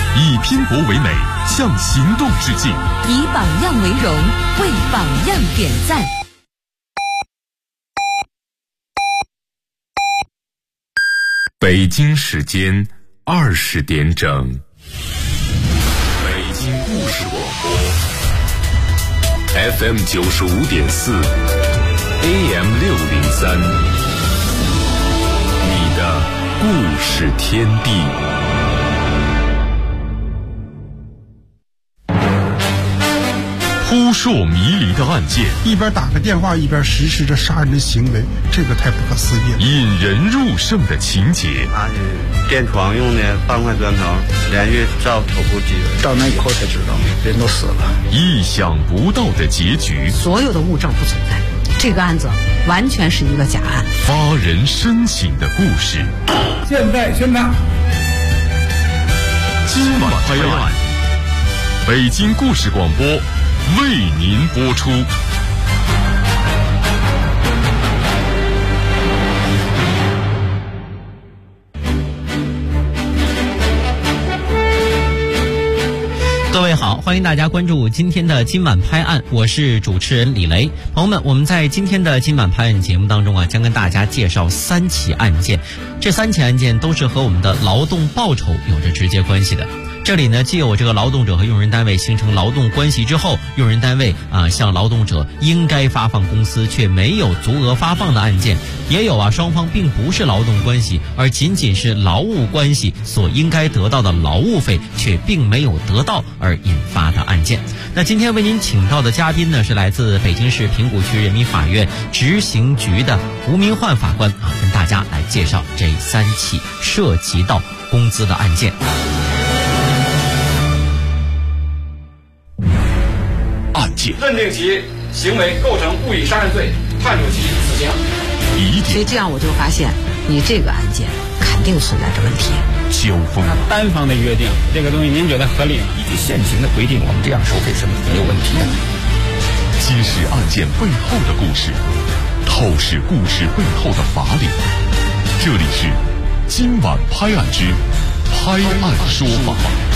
以拼搏为美，向行动致敬； 以榜样为荣，为榜样点赞。 北京时间20点整，北京故事广播 FM 95.4 AM 603，你的故事天地。扑朔迷离的案件， 一边打个电话一边实施着杀人的行为，这个太不可思议了。 引人入胜的情节， 他是电床用的半块砖头，连续照头部击人， 到那以后才知道人都死了。 意想不到的结局， 所有的物证不存在，这个案子完全是一个假案。 发人深省的故事， 现在宣判， 今晚拍案，北京故事广播为您播出。 各位好，欢迎大家关注今天的今晚拍案，我是主持人李雷。朋友们，我们在今天的今晚拍案节目当中啊，将跟大家介绍3起案件，这3起案件都是和我们的劳动报酬有着直接关系的。这里呢，既有这个劳动者和用人单位形成劳动关系之后，用人单位向劳动者应该发放工资却没有足额发放的案件，也有双方并不是劳动关系，而仅仅是劳务关系所应该得到的劳务费却并没有得到而引发的案件。那今天为您请到的嘉宾呢，是来自北京市平谷区人民法院执行局的吴明焕法官跟大家来介绍这3起涉及到工资的案件。 认定其行为构成故意杀人罪，判处其死刑。 所以这样我就发现，你这个案件肯定存在着问题。 交锋， 单方的约定，这个东西您觉得合理吗？ 依据现行的规定，我们这样收费是没有问题的。 揭示案件背后的故事，透视故事背后的法理。这里是今晚拍案之拍案说法。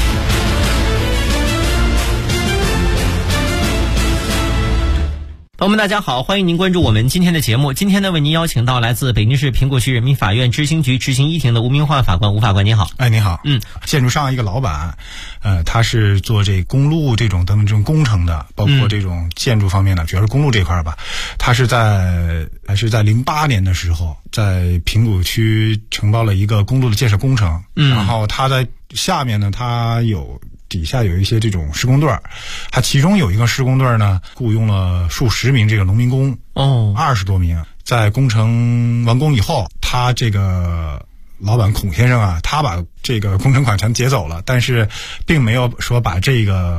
朋友们大家好，欢迎您关注我们今天的节目。今天呢，为您邀请到来自北京市平谷区人民法院执行局执行一庭的吴明焕法官。吴法官您好。 哎，你好。建筑商一个老板，他是做这公路这种工程的，包括这种建筑方面的，主要是公路这块吧。他是在08年的时候，在平谷区承包了一个公路的建设工程，然后他在下面呢，他底下有一些这种施工队儿，他其中有一个施工队呢，雇佣了数十名这个农民工，20多名。在工程完工以后，他这个老板孔先生他把这个工程款全结走了，但是并没有说把这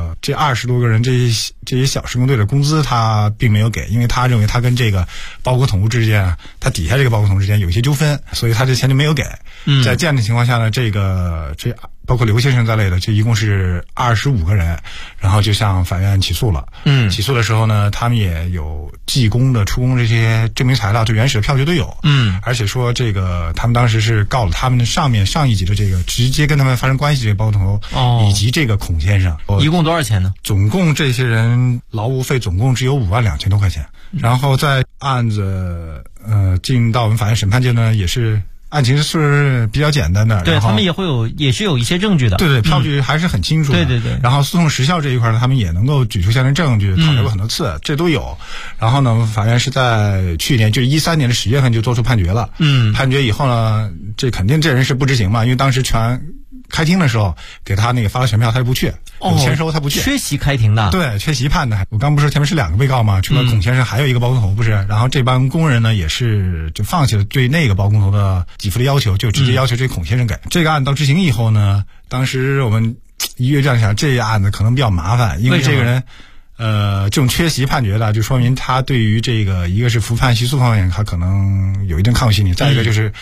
20多个人这些小施工队的工资他并没有给，因为他认为他跟这个包工头之间，他底下这个包工头之间有一些纠纷，所以他这钱就没有给。在这样的情况下呢，这包括刘先生在内的，这一共是25个人，然后就向法院起诉了。起诉的时候呢，他们也有技工的出工这些证明材料，最原始的票据都有。而且说这个他们当时是告了他们的上一级的这个直接跟他们发生关系这个包工头，以及这个孔先生。 一共多少钱呢？ 总共这些人劳务费总共只有52000多块钱。然后在案子进到我们法院审判阶段，也是案情是比较简单的， 对，他们也是有一些证据的， 对，票据还是很清楚的， 对。 然后诉讼时效这一块呢，他们也能够举出相应证据，讨论过很多次，这都有。然后呢，法院是在去年，就是13年的10月份就做出判决了。判决以后呢，这肯定这人是不执行嘛，因为当时全开庭的时候给他那个发了传票，他就不去，有签收他不去， 缺席开庭的， 对，缺席判的。我刚不是前面是2个被告嘛，除了孔先生还有一个包工头不是，然后这帮工人呢也是就放弃了对那个包工头的给付的要求，就直接要求这孔先生给。这个案到执行以后呢，当时我们一跃这样想，这案子可能比较麻烦，因为这个人这种缺席判决的，就说明他对于这个一个是服判起诉方面他可能有一定抗拒心理，再一个就是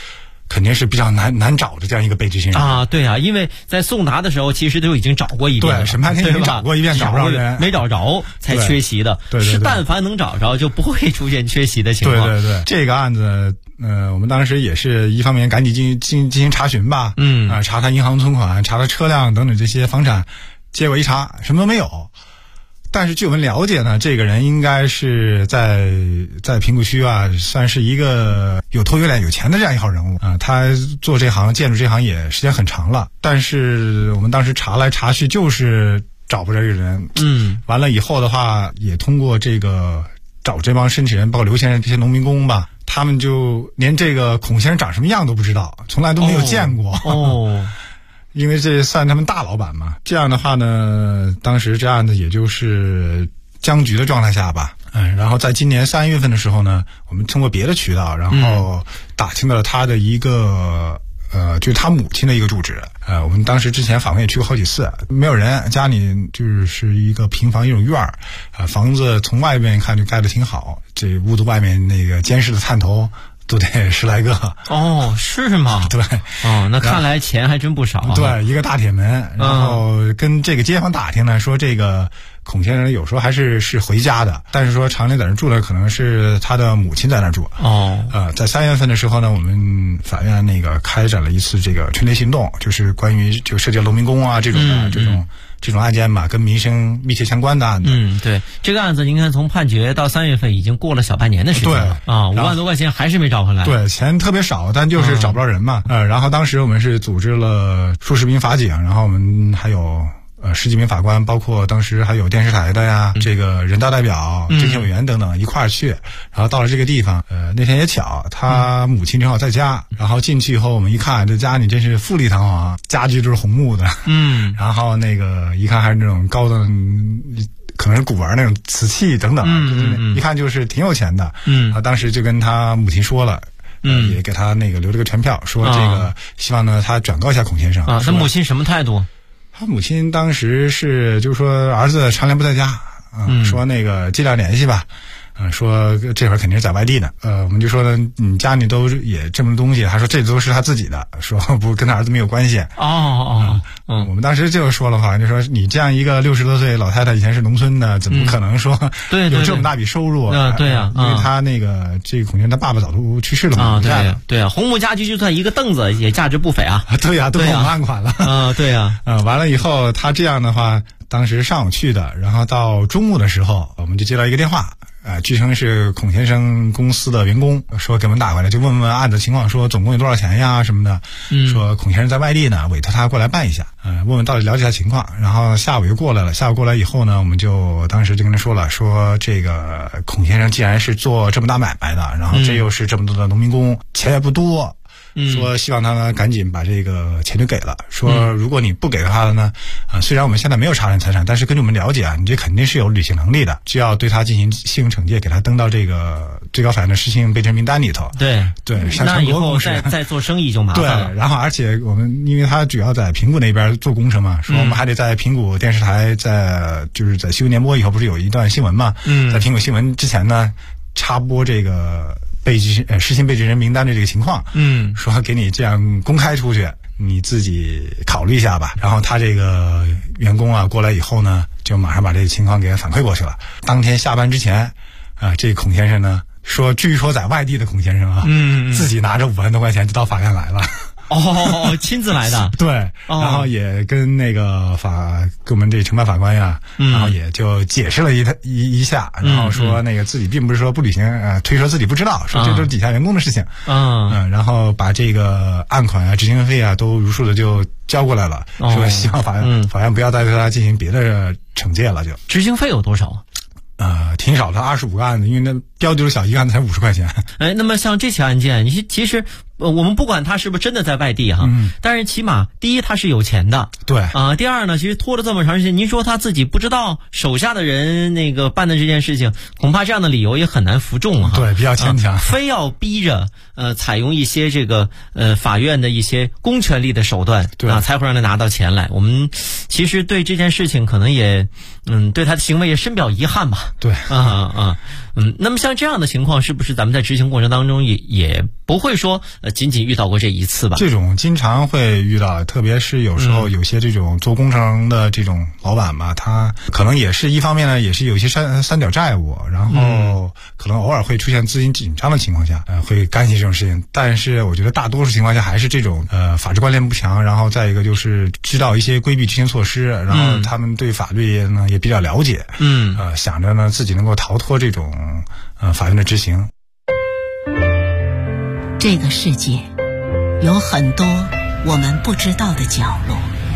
肯定是比较难找的这样一个被执行人啊。对啊，因为在送达的时候，其实都已经找过一遍了， 对，审判庭已经找过一遍，找不着人， 没找着才缺席的。 对， 是但凡能找着，就不会出现缺席的情况。 对，这个案子，我们当时也是一方面赶紧进行查询吧，查他银行存款，查他车辆等等这些房产，结果一查什么都没有。但是据我们了解呢，这个人应该是在平谷区啊，算是一个有头有脸有钱的这样一号人物啊。他做这行建筑这行也时间很长了，但是我们当时查来查去就是找不着这个人。完了以后的话，也通过这个找这帮申请人，包括刘先生这些农民工吧，他们就连这个孔先生长什么样都不知道，从来都没有见过。因为这算他们大老板嘛。这样的话呢，当时这案子也就是僵局的状态下吧。然后在今年3月份的时候呢，我们通过别的渠道，然后打听到了他的一个就是他母亲的一个住址。我们当时之前访问也去过好几次，没有人，家里就是一个平房一种院儿，房子从外面看就盖得挺好，这屋子外面那个监视的探头都得10来个。 是吗？ 对。 那看来钱还真不少啊。 对，一个大铁门。然后跟这个街坊打听呢，说这个孔先生有时候还是回家的，但是说常年在那住的可能是他的母亲在那住。在3月份的时候呢，我们法院那个开展了一次这个春节行动，就是关于就涉及到农民工啊这种的这种案件吧，跟民生密切相关的案子。 对，这个案子您看从判决到3月份已经过了小半年的时间了。5万多块钱还是没找回来。 对，钱特别少，但就是找不着人嘛。然后当时我们是组织了数十名法警，然后我们还有10几名法官，包括当时还有电视台的呀，这个人大代表、政协委员等等一块儿去。然后到了这个地方，那天也巧，他母亲正好在家。然后进去以后，我们一看，这家里真是富丽堂皇，家具都是红木的。然后那个一看还是那种高档，可能是古玩那种瓷器等等，一看就是挺有钱的。当时就跟他母亲说了。也给他那个留了个传票，说这个希望呢他转告一下孔先生。 他母亲什么态度？ 他母亲当时是就是说儿子常年不在家，说那个尽量联系吧。说这会儿肯定是在外地呢。我们就说呢，你家里都也这么多东西，他说这都是他自己的，说不跟他儿子没有关系。我们当时就说了话，就说你这样一个60多岁老太太，以前是农村的，怎么可能说有这么大笔收入？ 对啊， 因为他那个这个孔先生他爸爸早都去世了嘛。 对啊，红木家具就算一个凳子也价值不菲啊。 对啊，都给我们按款了。 对啊。 完了以后他这样的话，当时上午去的，然后到中午的时候，我们就接到一个电话。据称是孔先生公司的员工，说给我们打过来，就问问案子情况，说总共有多少钱呀什么的。说孔先生在外地呢，委托他过来办一下，问问到底了解下情况。然后下午又过来了，下午过来以后呢，我们就当时就跟他说了，说这个孔先生既然是做这么大买卖的，然后这又是这么多的农民工，钱也不多。说希望他呢赶紧把这个钱就给了，说如果你不给他的呢，虽然我们现在没有查人财产，但是根据我们了解啊，你这肯定是有履行能力的，就要对他进行行惩戒，给他登到这个最高法院的失信被执名单里头。 对， 那以后再做生意就麻烦了。 对，然后而且我们因为他主要在平谷那边做工程嘛，说我们还得在平谷电视台就是在新闻联播以后不是有一段新闻嘛，在平谷新闻之前呢插播这个失信被执人名单的这个情况，说给你这样公开出去，你自己考虑一下吧。然后他这个员工啊过来以后呢，就马上把这个情况给反馈过去了。当天下班之前，这孔先生呢说，据说在外地的孔先生啊，自己拿着5万多块钱就到法院来了。 亲自来的。 对，然后也跟那个跟我们这承办法官呀，然后也就解释了一下，然后说那个自己并不是说不履行，推说自己不知道，说这都是底下员工的事情。然后把这个案款啊、执行费啊都如数的就交过来了，说希望法院不要再对他进行别的惩戒了。就执行费有多少？ 挺少的，25个案子，因为那标丢小一个案子才50块钱。 那么像这起案件，其实我们不管他是不是真的在外地哈，但是起码第一他是有钱的， 对第二呢，其实拖了这么长时间，您说他自己不知道手下的人那个办的这件事情，恐怕这样的理由也很难服众哈。 对，比较牵强， 非要逼着采用一些这个法院的一些公权力的手段，才会让他拿到钱来。我们其实对这件事情可能也对他的行为也深表遗憾吧。 对那么像这样的情况，是不是咱们在执行过程当中也不会说仅仅遇到过这一次吧？ 这种经常会遇到，特别是有时候有些这种做工程的这种老板吧，他可能也是一方面呢，也是有一些三角债务，然后可能偶尔会出现资金紧张的情况下，会干些这种事情。但是我觉得大多数情况下还是这种法治观念不强，然后再一个就是知道一些规避执行措施，然后他们对法律呢也比较了解，想着呢自己能够逃脱这种法院的执行。 这个世界有很多我们不知道的角落，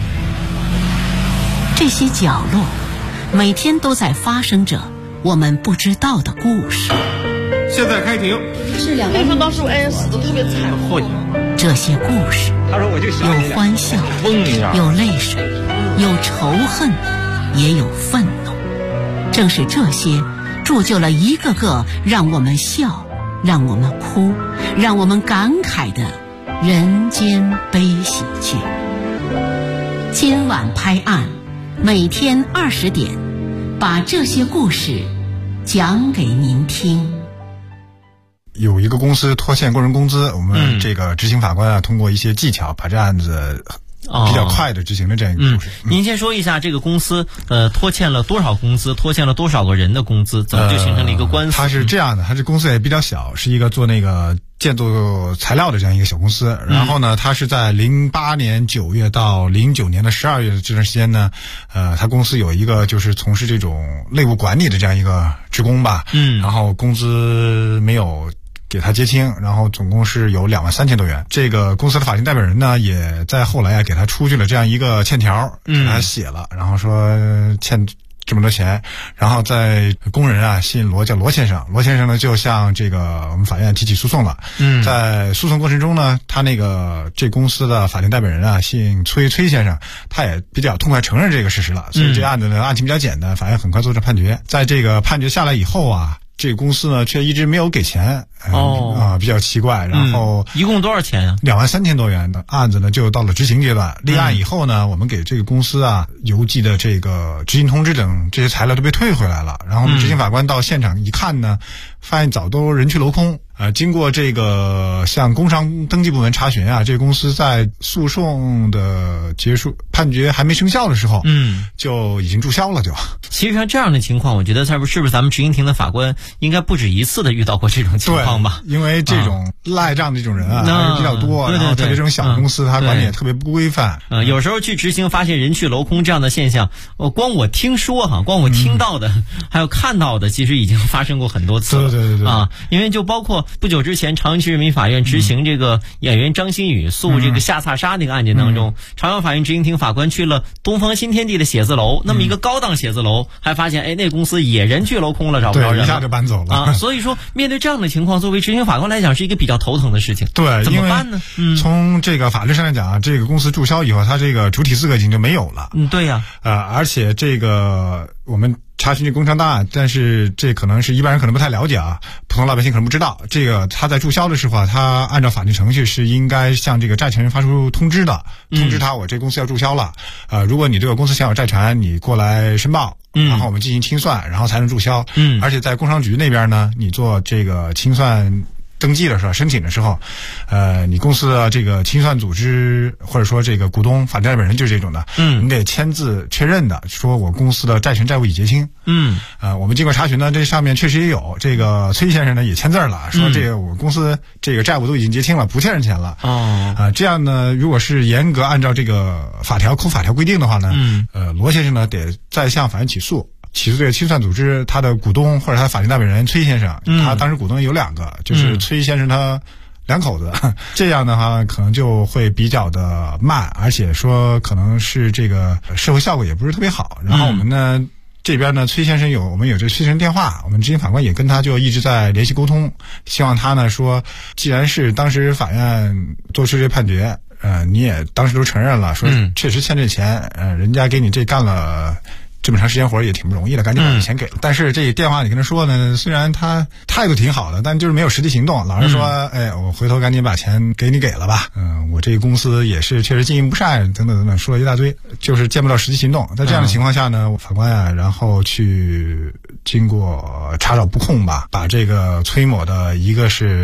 这些角落每天都在发生着我们不知道的故事。 现在开庭。 是2个人说当时死得特别惨。 这些故事有欢笑，有泪水，有仇恨，也有愤怒。正是这些铸就了一个个让我们笑，让我们哭，让我们感慨的人间悲喜剧。今晚拍案，每天20点，把这些故事讲给您听。 有一个公司拖欠工人工资，我们这个执行法官通过一些技巧把这案子比较快的执行了这样一个故事。 您先说一下这个公司拖欠了多少工资，拖欠了多少个人的工资，怎么就形成了一个官司？ 它是这样的，它这公司也比较小，是一个做那个建筑材料的这样一个小公司。然后呢，它是在08年9月到09年的12月这段时间呢，它公司有一个就是从事这种内务管理的这样一个职工吧，然后工资没有给他结清，然后总共是有23000多元。这个公司的法定代表人呢，也在后来给他出具了这样一个欠条，给他写了，然后说欠这么多钱，然后在工人姓罗，叫罗先生，罗先生呢就向这个我们法院提起诉讼了。在诉讼过程中呢，他这公司的法定代表人姓崔先生，他也比较痛快承认这个事实了，所以这案子呢案情比较简单，法院很快做出判决。在这个判决下来以后这个公司呢却一直没有给钱，比较奇怪。然后一共多少钱啊 ？23000多元的案子呢就到了执行阶段。立案以后呢，我们给这个公司邮寄的这个执行通知等这些材料都被退回来了。然后我们执行法官到现场一看呢，发现早都人去楼空。经过这个向工商登记部门查询这个公司在诉讼的结束判决还没生效的时候，就已经注销了。 其实像这样的情况，我觉得是不是咱们执行庭的法官应该不止一次的遇到过这种情况吧？ 因为这种赖账的这种人还是比较多，然后特别这种小公司，他管理也特别不规范。 有时候去执行发现人去楼空这样的现象，光我听说光我听到的，还有看到的，其实已经发生过很多次了。 对因为就包括不久之前朝阳区人民法院执行这个演员张馨予诉这个下萨沙那个案件当中，朝阳法院执行庭法官去了东方新天地的写字楼，那么一个高档写字楼，还发现那公司也人去楼空了，找不着人了， 一下就搬走了所以说面对这样的情况，作为执行法官来讲是一个比较头疼的事情。 对， 怎么办呢？ 从这个法律上来讲这个公司注销以后，它这个主体资格已经就没有了。 对呀。 而且这个我们查询这工商档案，但是这可能是一般人可能不太了解普通老百姓可能不知道。这个他在注销的时候他按照法定程序是应该向这个债权人发出通知的，通知他我这公司要注销了。如果你这个公司享有债权，你过来申报，然后我们进行清算，然后才能注销。而且在工商局那边呢，你做这个清算登记的时候，申请的时候，你公司的这个清算组织或者说这个股东法定代表人就是这种的，你得签字确认的，说我公司的债权债务已结清。我们经过查询呢，这上面确实也有这个崔先生呢也签字了，说这个我公司这个债务都已经结清了，不欠人钱了。这样呢，如果是严格按照这个法条规定的话呢，罗先生呢得再向法院起诉这个清算组织他的股东或者他的法定代表人崔先生，他当时股东有2个，就是崔先生他2口子，这样的话可能就会比较的慢，而且说可能是这个社会效果也不是特别好。然后我们呢这边呢崔先生我们有这崔先生电话，我们执行法官也跟他就一直在联系沟通，希望他呢说，既然是当时法院做出这判决，你也当时都承认了，说确实欠这钱，人家给你这干了这么长时间活也挺不容易的，赶紧把这钱给了。但是这电话你跟他说呢，虽然他态度挺好的，但就是没有实际行动，老是说我回头赶紧把钱给你给了吧，我这个公司也是确实经营不善等等等等，说了一大堆，就是见不到实际行动。在这样的情况下呢，法官然后去经过查找布控吧，把这个崔某的一个是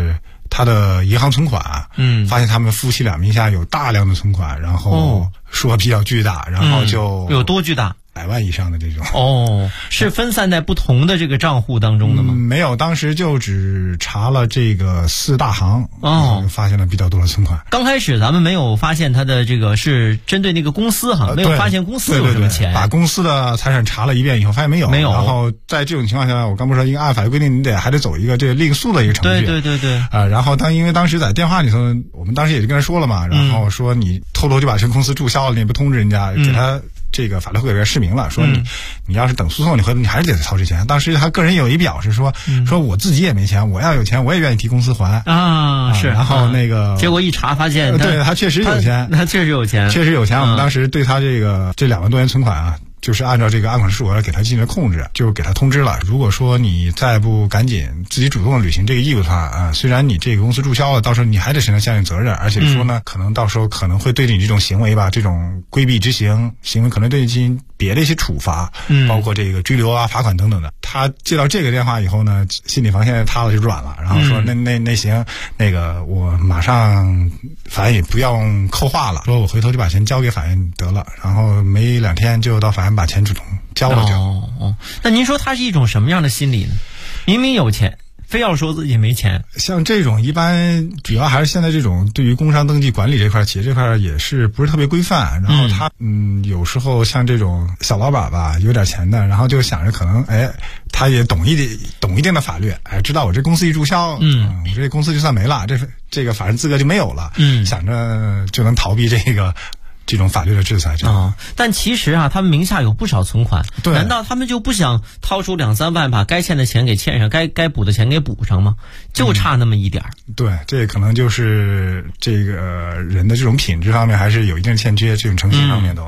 他的银行存款，发现他们夫妻俩名下有大量的存款，然后说比较巨大，然后就有多巨大 ？100万以上的这种是分散在不同的这个账户当中的吗？ 没有，当时就只查了这个4大行发现了比较多的存款。 刚开始咱们没有发现他的这个是针对那个公司哈，没有发现公司有什么钱。 把公司的财产查了一遍以后，发现没有。然后在这种情况下，我刚不是说应该按法律规定，你还得走一个这个令诉的一个程序。 对。 然后因为当时在电话里头，我们当时也就跟他说了嘛，然后说你偷偷就把这个公司注销了，你也不通知人家，给他。这个法律会给释明了，说你要是等诉讼，你还是得掏这钱。当时他个人有一表示说我自己也没钱，我要有钱我也愿意替公司还是。 然后那个结果一查发现， 对他确实有钱， 他确实有钱。 我们当时对他这2万多元存款啊，就是按照这个案款数额给他进行了控制，就给他通知了。如果说你再不赶紧自己主动的履行这个义务的话虽然你这个公司注销了，到时候你还得承担相应责任，而且说呢，可能到时候可能会对你这种行为吧，这种规避执行行为可能对你进行别的一些处罚，包括这个追留啊、罚款等等的。他接到这个电话以后呢，心理防线塌了就软了，然后说那行，那个我马上法院也不要扣话了，说我回头就把钱交给法院得了，然后没2天就到法院把钱主动交了就。 那您说他是一种什么样的心理呢？明明有钱，非要说自己没钱。 像这种一般主要还是现在这种对于工商登记管理这块，企业这块也是不是特别规范，然后他有时候像这种小老板吧，有点钱的，然后就想着可能他也懂一定的法律，知道我这公司一注销，我这公司就算没了，这个法人资格就没有了，想着就能逃避这种法律的制裁。 但其实他们名下有不少存款，难道他们就不想掏出2-3万把该欠的钱给欠上，该补的钱给补上吗？就差那么一点儿。 对，这可能就是这个人的这种品质方面还是有一定欠缺，这种诚信方面都。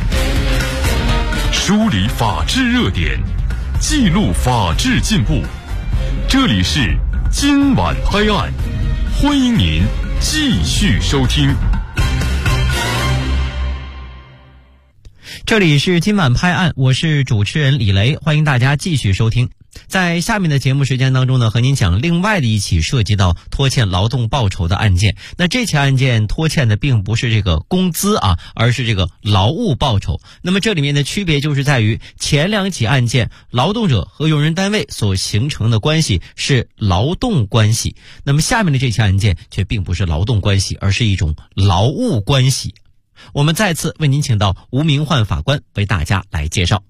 梳理法治热点，记录法治进步，这里是今晚拍案，欢迎您继续收听。 这里是今晚拍案，我是主持人李雷，欢迎大家继续收听。在下面的节目时间当中呢，和您讲另外的一起涉及到拖欠劳动报酬的案件。那这起案件拖欠的并不是这个工资而是这个劳务报酬。那么这里面的区别就是在于前2起案件，劳动者和用人单位所形成的关系是劳动关系，那么下面的这起案件却并不是劳动关系，而是一种劳务关系。我们再次为您请到吴明焕法官为大家来介绍。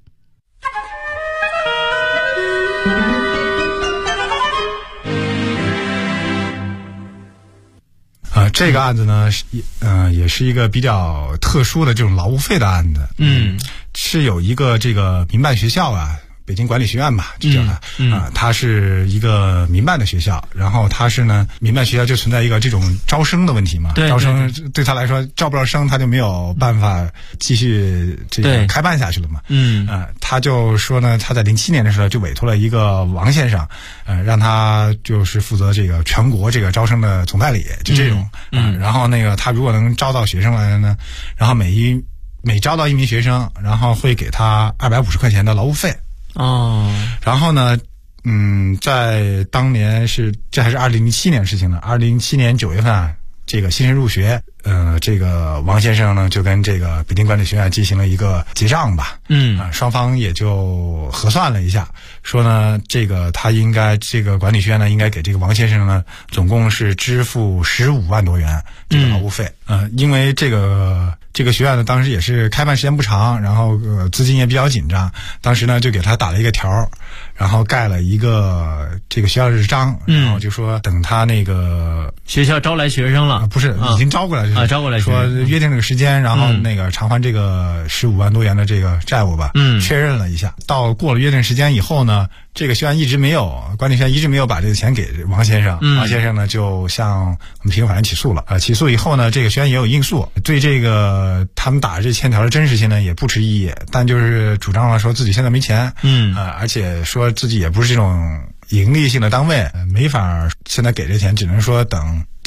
这个案子呢也是一个比较特殊的这种劳务费的案子。是有一个这个民办学校北京管理学院吧，就叫它它是一个民办的学校，然后它是呢，民办学校就存在一个这种招生的问题嘛，招生对他来说招不着生，他就没有办法继续这个开办下去了嘛。他就说呢，他在07年的时候就委托了一个王先生，让他就是负责这个全国这个招生的总代理，就这种。然后那个他如果能招到学生来呢，然后每招到1名学生，然后会给他250块钱的劳务费。然后呢，在当年这还是2007年的事情呢。2007年9月份这个新生入学，这个王先生呢就跟这个北京管理学院进行了一个结账吧。双方也就核算了一下，说呢，这个管理学院呢应该给这个王先生呢总共是支付15万多元这个劳务费。因为这个学院呢当时也是开办时间不长，然后资金也比较紧张，当时呢就给他打了一个条，然后盖了一个这个学校日章，然后就说等他那个学校招来学生了， 不是已经招过来招过来说约定这个时间，然后那个偿还这个15万多元的这个债务吧。确认了一下，到过了约定时间以后呢，这个学院管理学院一直没有把这个钱给王先生。王先生呢就向我们平法院起诉了。起诉以后呢，这个学院也有应诉，对这个他们打这欠条的真实性呢也不持异议，但就是主张了说自己现在没钱，而且说自己也不是这种盈利性的单位，没法现在给这钱，只能说等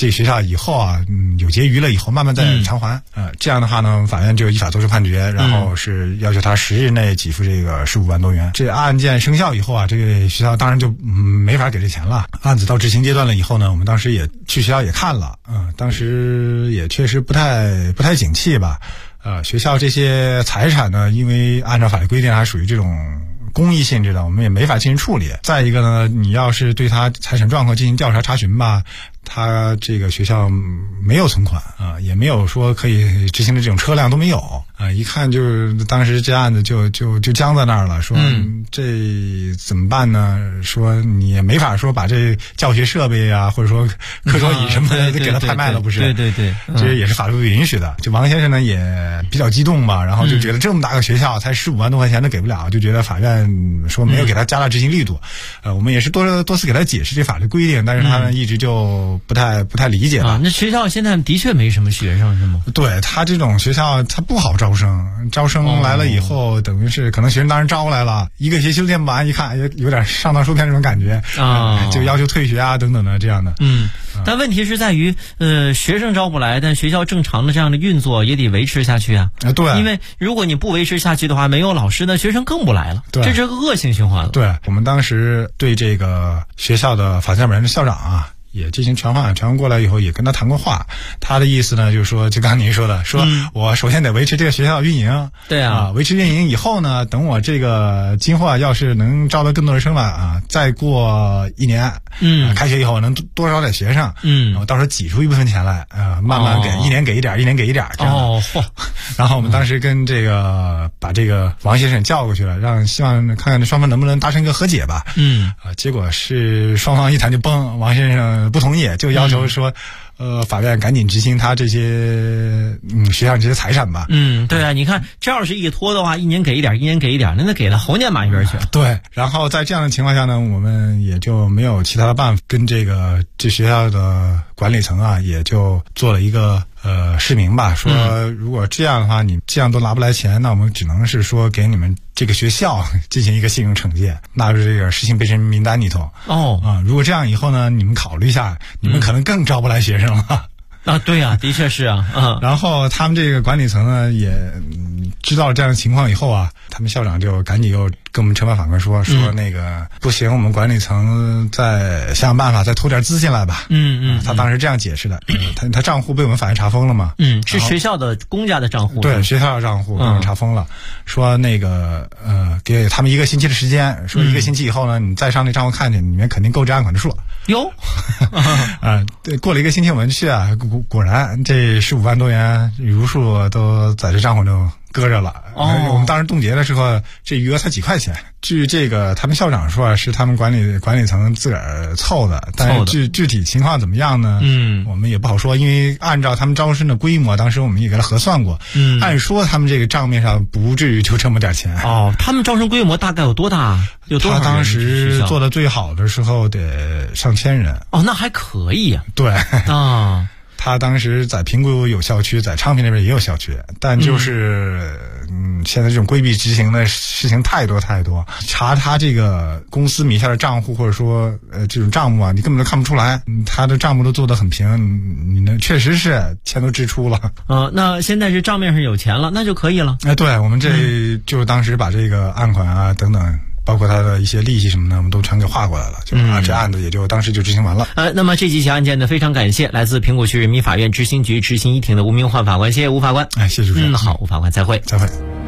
这个学校以后啊，有结余了以后慢慢再偿还。这样的话呢，法院就依法作出判决，然后是要求他10日内给付这个15万多元。这案件生效以后啊，这个学校当然就没法给这钱了。案子到执行阶段了以后呢，我们当时也去学校也看了，当时也确实不太景气吧。学校这些财产呢，因为按照法律规定还属于这种公益性质的，我们也没法进行处理。再一个呢，你要是对他财产状况进行调查查询吧，他这个学校没有存款也没有说可以执行的这种车辆都没有一看就是当时这案子就僵在那儿了，说这怎么办呢？说你也没法说把这教学设备啊，或者说课桌椅什么的给他拍卖了，不是？对，这也是法律不允许的。就王先生呢也比较激动吧，然后就觉得这么大个学校才15万多块钱都给不了，就觉得法院说没有给他加大执行力度。我们也是多次给他解释这法律规定，但是他一直就不太理解吧。 那学校现在的确没什么学生是吗？ 对，他这种学校他不好招生来了以后，等于是可能学生当然招来了，一个学期都练不完，一看有点上当受骗这种感觉就要求退学啊等等的这样的。 但问题是在于学生招不来，但学校正常的这样的运作也得维持下去啊。对，因为如果你不维持下去的话，没有老师，那学生更不来了。对，这是个恶性循环了。 对，我们当时对这个学校的法教本人的校长啊也进行传唤过来以后，也跟他谈过话。他的意思呢，就是说，就刚才您说的，说我首先得维持这个学校的运营。对啊，维持运营以后呢，等我这个今后要是能招到更多的生了再过1年，开学以后能多招点学生，然后到时候挤出一部分钱来，慢慢给，1年给一点，1年给一点，这样的。然后我们当时跟这个把这个王先生叫过去了，希望看看双方能不能达成一个和解吧。结果是双方一谈就崩，王先生不同意，就要求说法院赶紧执行他这些学校这些财产吧。 对啊，你看这要是一拖的话，1年给一点，1年给一点，那给了猴年马月去。 对，然后在这样的情况下呢，我们也就没有其他的办法，跟这学校的管理层啊，也就做了一个释明吧，说如果这样的话，你这样都拿不来钱，那我们只能是说给你们这个学校进行一个信用惩戒，纳入这个失信备审名单里头。如果这样以后呢，你们考虑一下，你们可能更招不来学生了。 对啊，的确是啊。 然后他们这个管理层呢，也知道这样的情况以后啊，他们校长就赶紧又跟我们承办法官说那个不行，我们管理层再想办法再偷点资进来吧。他当时这样解释的。他账户被我们法院查封了嘛。 是学校的公家的账户。 对，学校的账户被我们查封了。说那个给他们1个星期的时间，说1个星期以后呢，你再上那账户看见里面肯定购置案款的数。 哟。 对，过了1个星期我们去啊，果然这15万多元如数都在这账户中搁着了。我们当时冻结的时候，这余额才几块钱。据这个他们校长说是他们管理层自个儿凑的，但是具体情况怎么样呢？我们也不好说，因为按照他们招生的规模，当时我们也给他核算过，按说他们这个账面上不至于就这么点钱。 他们招生规模大概有多大？有多少人？ 他当时做的最好的时候得上千人。 那还可以啊。 对他当时在平谷有校区，在昌平那边也有校区，但就是现在这种规避执行的事情太多，查他这个公司名下的账户或者说这种账目啊，你根本都看不出来，他的账目都做得很平，你呢确实是钱都支出了。 那现在是账面上有钱了，那就可以了。 对，我们这就是当时把这个案款啊等等，包括他的一些利息什么的，我们都全给划过来了，这案子也就当时就执行完了。 那么这几起案件呢，非常感谢来自平谷区人民法院执行局执行一庭的吴明焕法官，谢谢吴法官。 谢谢主持人。 好，吴法官再会。 再会。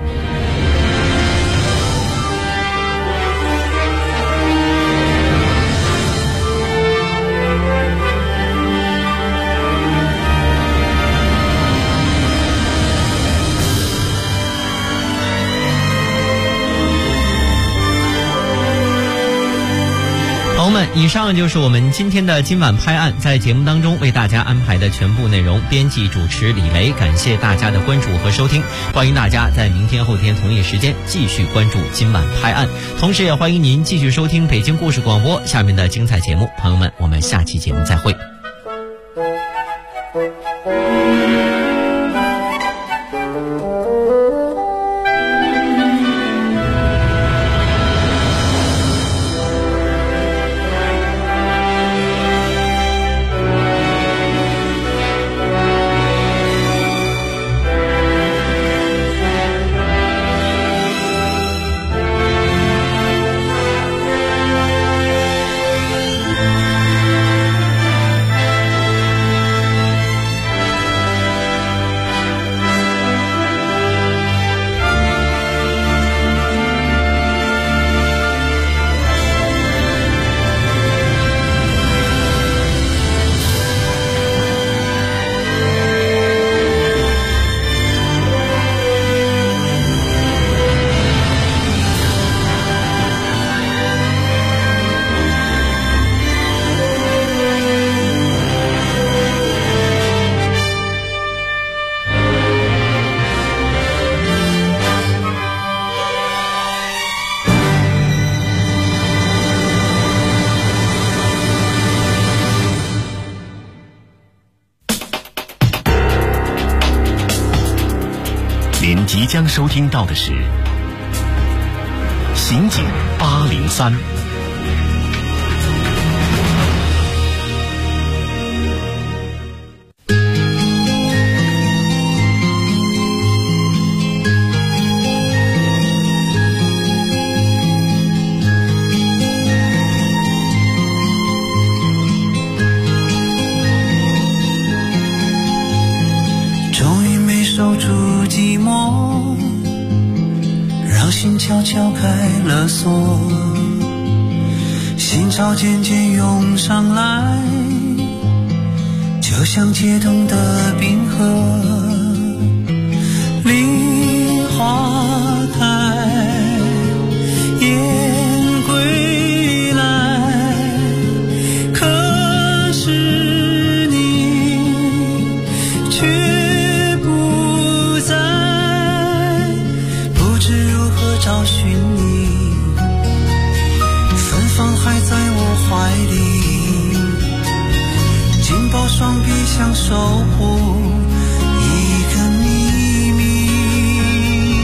朋友们，以上就是我们今天的今晚拍案，在节目当中为大家安排的全部内容。编辑主持李雷，感谢大家的关注和收听，欢迎大家在明天后天同一时间继续关注今晚拍案，同时也欢迎您继续收听北京故事广播下面的精彩节目。朋友们，我们下期节目再会。 收听到的是刑警803。 悄悄开了锁，心潮渐渐涌上来，就像解冻的冰河。梨花开，雁归来，可是你却不在，不知如何找寻你，芬芳还在我怀里，紧抱双臂想守护一个秘密，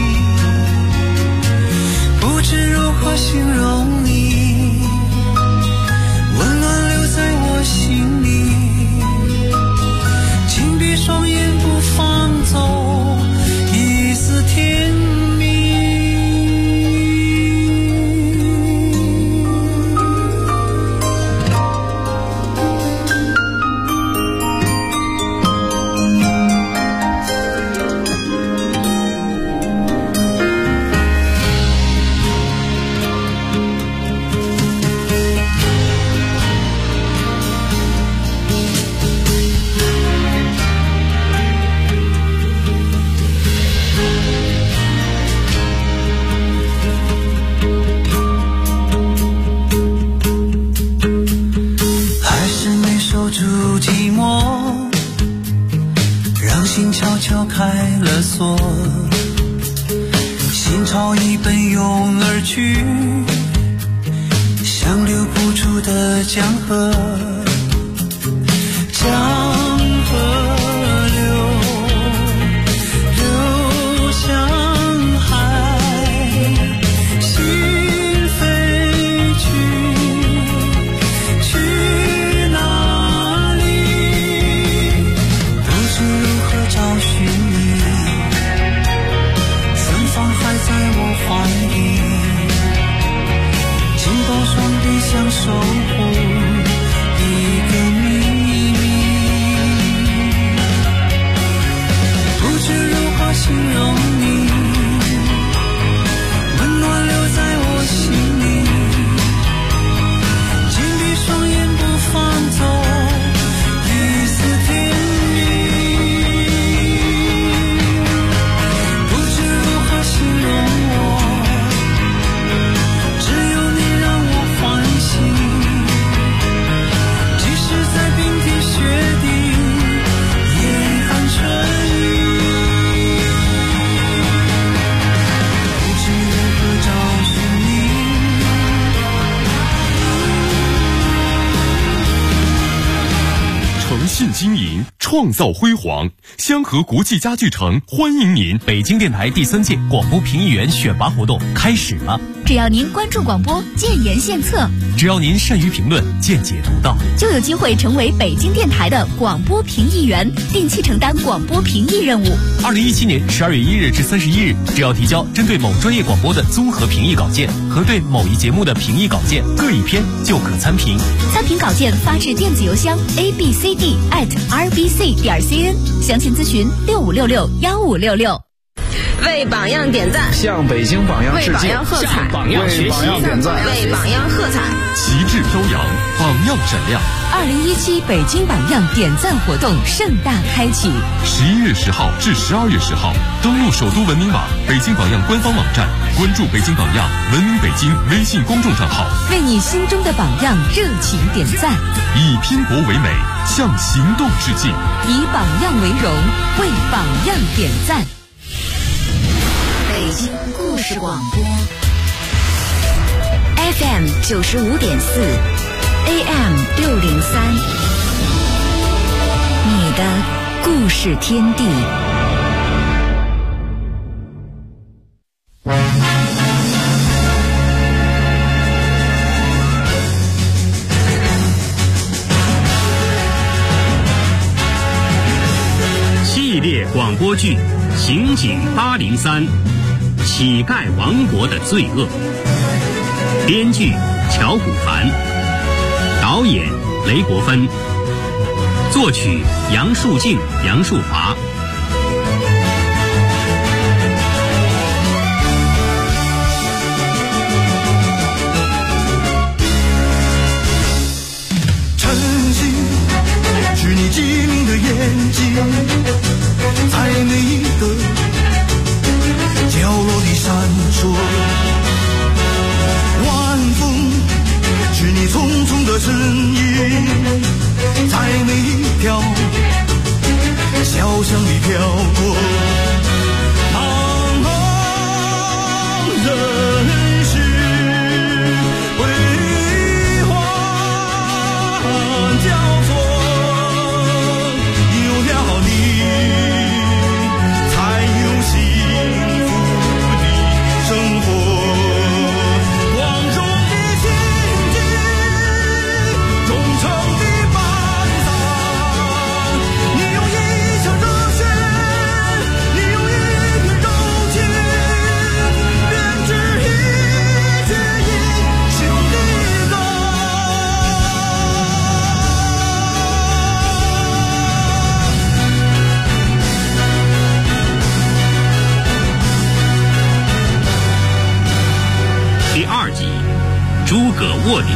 不知如何形容你，温暖留在我心里，紧闭双眼不放走一丝甜蜜。悄悄开了锁，心潮已奔涌而去，像流不出的江河，江河流向海，心飞去哪里？不知如何找寻你，芬芳还在我怀里，紧抱双臂想守护一个秘密，不知如何形容你，温暖留在我心里，紧闭双眼不放走一丝甜蜜，不知如何形容我，只有你让我欢喜，即使在冰天雪地严寒春雨，不知如何找寻你。 诚信经营，创造辉煌。香河国际家具城欢迎您！ 北京电台第3届广播评议员选拔活动开始了。 只要您关注广播，建言献策； 只要您善于评论，见解独到， 就有机会成为北京电台的广播评议员，定期承担广播评议任务。 2017年12月1日至31日，只要提交针对某专业广播的综合评议稿件和对某一节目的评议稿件各一篇，就可参评。 参评稿件发至电子邮箱 abcd@rbc.cn， 详情咨询65661566。 为榜样点赞， 向北京榜样致敬， 为榜样喝彩， 榜样学习， 点赞，为榜样喝彩， 旗帜飘扬，榜样闪亮。 2017北京榜样点赞活动盛大开启 ，11月10号至12月10号，登录首都文明网、北京榜样官方网站，关注北京榜样、文明北京微信公众账号， 为你心中的榜样热情点赞， 以拼搏为美，向行动致敬， 以榜样为荣，为榜样点赞。 北京故事广播 FM 95.4 AM 603，你的。你的故事天地。 系列广播剧《刑警803》，乞丐王国的罪恶。编剧乔古凡，导演雷国芬，作曲杨树静、杨树华。 晨曦是你机灵的眼睛，在每一个角落里闪烁。晚风是你匆匆的身影，在每一条小巷里飘过。茫茫人世辉煌交错，有了你才有幸福的生活。光荣的前进，忠诚的伴郎，你用一腔热血，你用一片柔情，编织一曲英雄的歌。 第2集，诸葛卧底。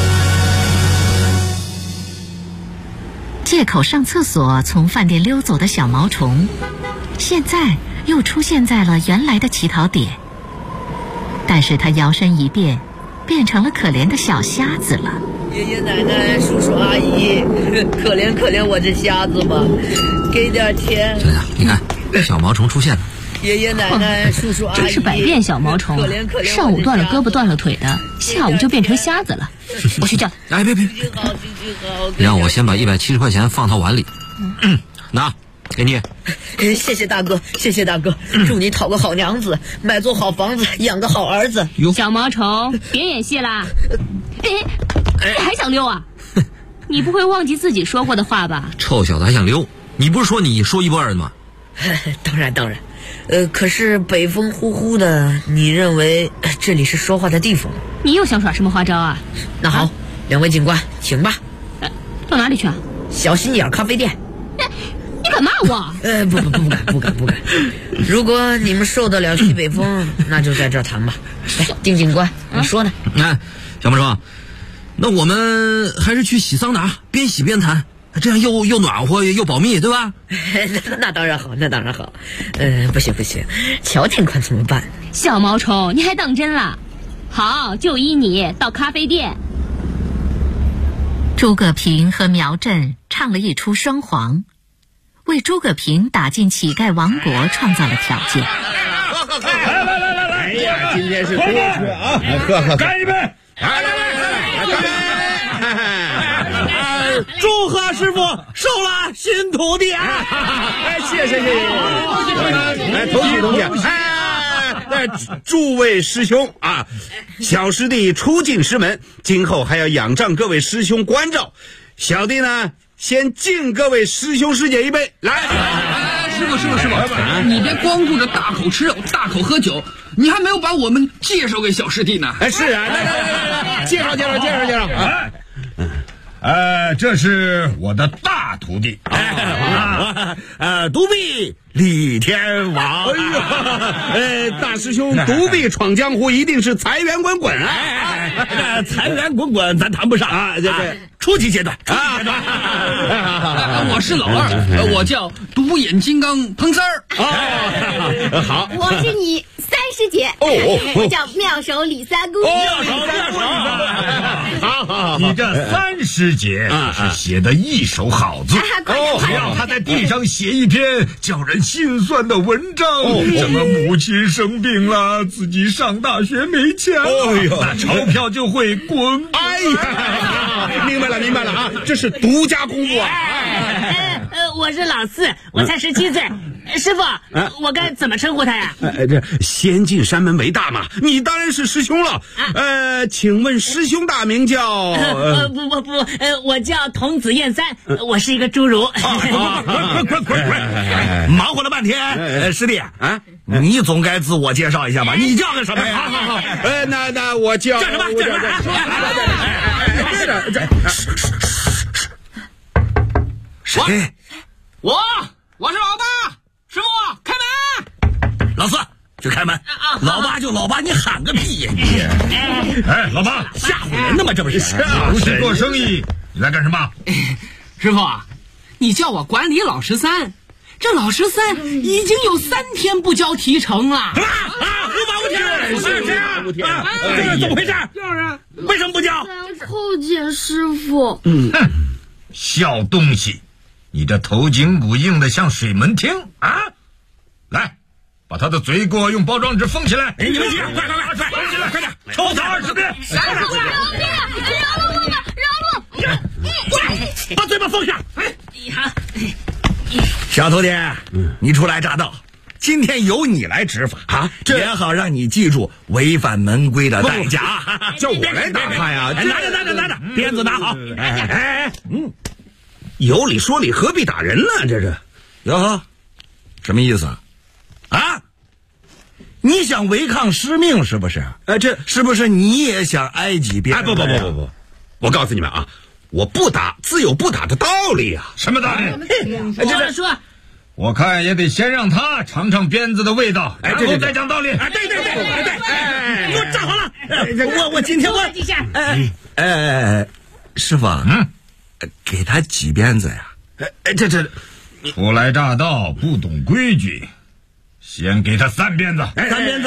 借口上厕所从饭店溜走的小毛虫，现在又出现在了原来的乞讨点，但是他摇身一变，变成了可怜的小瞎子了。 爷爷奶奶、叔叔阿姨，可怜可怜我这瞎子吧，给点钱。 想想，你看，小毛虫出现了。 爷爷奶奶、叔叔阿姨， 真是百变小毛虫啊！上午断了胳膊断了腿的，下午就变成瞎子了。我去叫他。 哎，别，让我先把170块钱放到碗里。拿，给你。 谢谢大哥，谢谢大哥，祝你讨个好娘子，买座好房子，养个好儿子。 小毛虫，别演戏啦！你还想溜啊？你不会忘记自己说过的话吧？ 臭小子还想溜？你不是说你说一不二的吗？ 当然。可是北风呼呼的，你认为这里是说话的地方吗？ 你又想耍什么花招啊？ 那好，2位警官，请吧。 到哪里去啊？ 小心眼咖啡店。 你敢骂我？ 不敢。如果你们受得了西北风，那就在这儿谈吧。来，丁警官，你说呢？ 小毛虫，那我们还是去洗桑拿，边洗边谈。这样又暖和又保密，对吧？ 那当然好。不行，瞧天宽怎么办？ 小毛虫，你还当真了？好，就依你到咖啡店。 诸葛平和苗震唱了一出双簧，为诸葛平打进乞丐王国创造了条件。 来！哎呀，今天是多缺啊！喝，干一杯！来！ 祝贺师傅收了新徒弟啊！ 谢谢。来，同学，诸位师兄啊，小师弟初进师门，今后还要仰仗各位师兄关照。小弟呢，先敬各位师兄师姐一杯。来， 师傅，你别光顾着大口吃肉、大口喝酒，你还没有把我们介绍给小师弟呢。 是啊，来，介绍。 这是我的大徒弟， 独臂李天王。大师兄独臂闯江湖，一定是财源滚滚啊！ 财源滚滚咱谈不上啊，初级阶段。 我是老二，我叫独眼金刚彭三儿。 好， 我是你三师姐，我叫妙手李三姑。 好，你这三师姐是写的一手好字，只要她在地上写一篇叫人心酸的文章，什么母亲生病了，自己上大学没钱了，那钞票就会滚。 明白了啊，这是独家功夫啊！ 我是老四，我才17岁。师傅，我该怎么称呼他呀？ 这先进山门为大嘛，你当然是师兄了。请问师兄大名叫？ 不，我叫童子燕三，我是一个侏儒。 忙活了半天，师弟啊，你总该自我介绍一下吧？你叫个什么呀？ 好，那我叫什么？ 谁？我是老八，师傅开门。 老四去开门。老八就老八，你喊个屁呀你！ 哎，老八， 吓唬人的吗？这不是不是做生意，你来干什么？ 师傅，你叫我管理老13，这老13已经有3天不交提成了。 无法无天，这是怎么回事？ 就是为什么不交？ 叩见师傅。 小东西，你这头颈骨硬的像水门汀啊！来，把他的嘴给我用包装纸封起来。 你们去，快，封起来，快点，抽他20遍。 饶了我们，饶了！ 把嘴巴封上。小徒弟，你初来乍到，今天由你来执法啊，也好让你记住违反门规的代价。 叫我来打他呀？ 拿着，鞭子拿好。 有理说理，何必打人呢？这是， 哟呵，什么意思啊？你想违抗师命是不是？这是不是你也想挨几鞭？ 不，我告诉你们啊，我不打自有不打的道理啊。 什么道理？ 说， 我看也得先让他尝尝鞭子的味道，然后再讲道理。 对，给我站好了。我今天师傅，给他几鞭子呀？ 这初来乍到不懂规矩，先给他3鞭子。 3鞭子。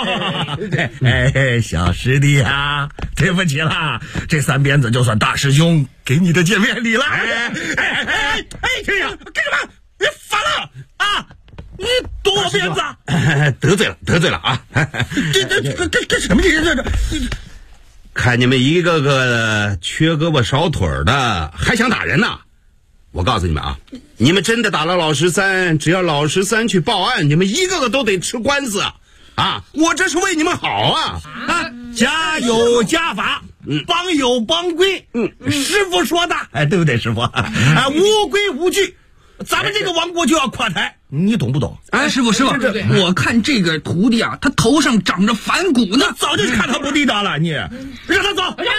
小师弟啊，对不起啦，这3鞭子就算大师兄给你的见面礼了。这样干什么？你反了啊！你躲我鞭子？ 得罪了啊！ 这什么这？ 看你们一个个的缺胳膊少腿的，还想打人呢？我告诉你们啊，你们真的打了老13，只要老13去报案，你们一个个都得吃官司啊！我这是为你们好啊！ 家有家法，帮有帮规。师傅说的，对不对，师傅？无规无矩，咱们这个王国就要垮台，你懂不懂？ 师傅，我看这个徒弟啊，他头上长着反骨呢， 早就看他不地道了。你让他走，走。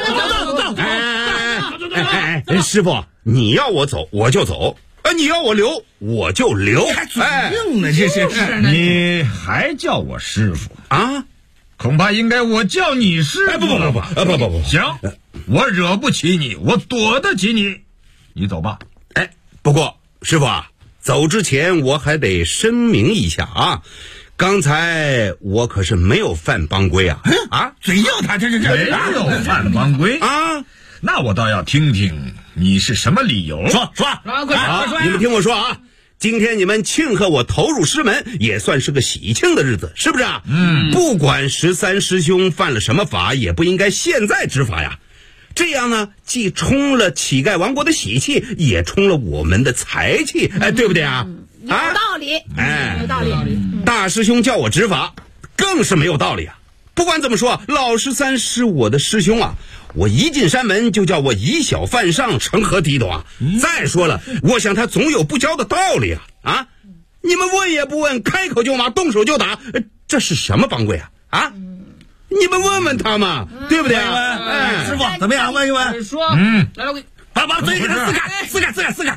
师傅，你要我走我就走，你要我留我就留。 还嘴硬呢，这是你还叫我师傅啊？ 恐怕应该我叫你师傅。 不， 行，我惹不起你，我躲得起你，你走吧。 不过师傅啊，走之前我还得声明一下啊，刚才我可是没有犯帮规啊！ 嘴硬，他这没有犯帮规啊？ 那我倒要听听你是什么理由。 说， 快说！ 你们听我说啊，今天你们庆贺我投入师门，也算是个喜庆的日子，是不是啊？不管13师兄犯了什么法，也不应该现在执法呀。这样呢，既冲了乞丐王国的喜气，也冲了我们的财气，对不对啊？ 有道理，有道理。 大师兄叫我执法，更是没有道理啊！不管怎么说，老13是我的师兄啊，我一进山门就叫我以小犯上，成何体统啊！再说了，我想他总有不交的道理啊！你们问也不问，开口就骂，动手就打，这是什么帮规啊？你们问问他嘛，对不对？ 师傅怎么样？问一问。 说，来，我给把嘴给他撕开。